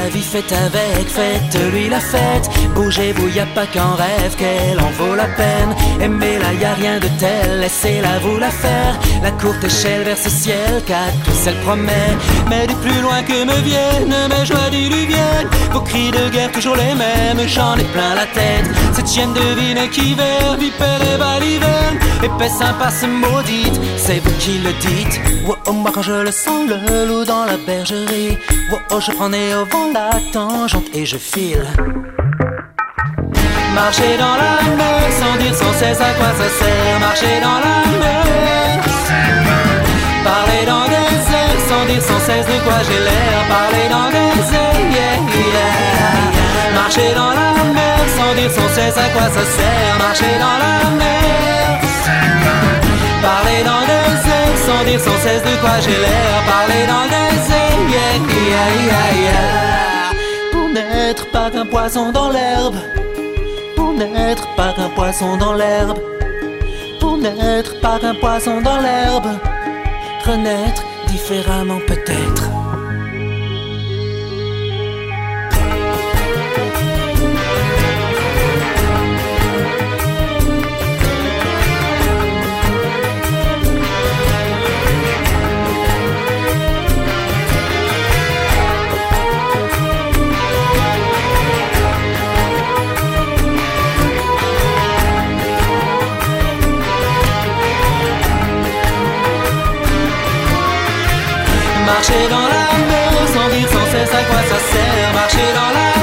la vie faite avec, faites-lui la fête. Bougez-vous, y a pas qu'en rêve qu'elle en vaut la peine. Aimez-la, y a rien de tel, laissez-la vous la faire. La courte échelle vers ce ciel qu'Atos elle promet. Mais du plus loin que me viennent mes joies diluviennes, vos cris de guerre toujours les mêmes, j'en ai plein la tête. Cette chienne devine qui verve, vipère et baliverne, épaisse impasse maudite, c'est vous qui le dites. Oh, oh, moi quand je le sens, le loup dans la bergerie. Oh, oh, je prends nez au vent la tangente et je file. Marcher dans la mer, sans dire sans cesse à quoi ça sert. Marcher dans la mer, parler dans des airs, sans dire sans cesse de quoi j'ai l'air. Parler dans des airs, yeah, yeah. Marcher dans la mer, sans dire sans cesse à quoi ça sert. Marcher dans la mer, parler dans des airs, sans dire sans cesse de quoi j'ai l'air. Parler dans des airs, yeah, yeah, yeah, yeah. Pour n'être pas qu'un poisson dans l'herbe, pour n'être pas qu'un poisson dans l'herbe, pour n'être pas qu'un poisson dans l'herbe, renaître différemment peut-être. Marcher dans la mer, sans dire sans cesse à quoi ça sert. Marcher dans la